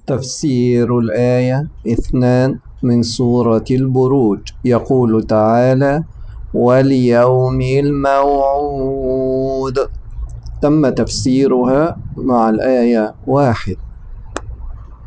تفسير الآية 2 من سورة البروج. يقول تعالى: واليوم الموعود. تم تفسيرها مع الآية 1.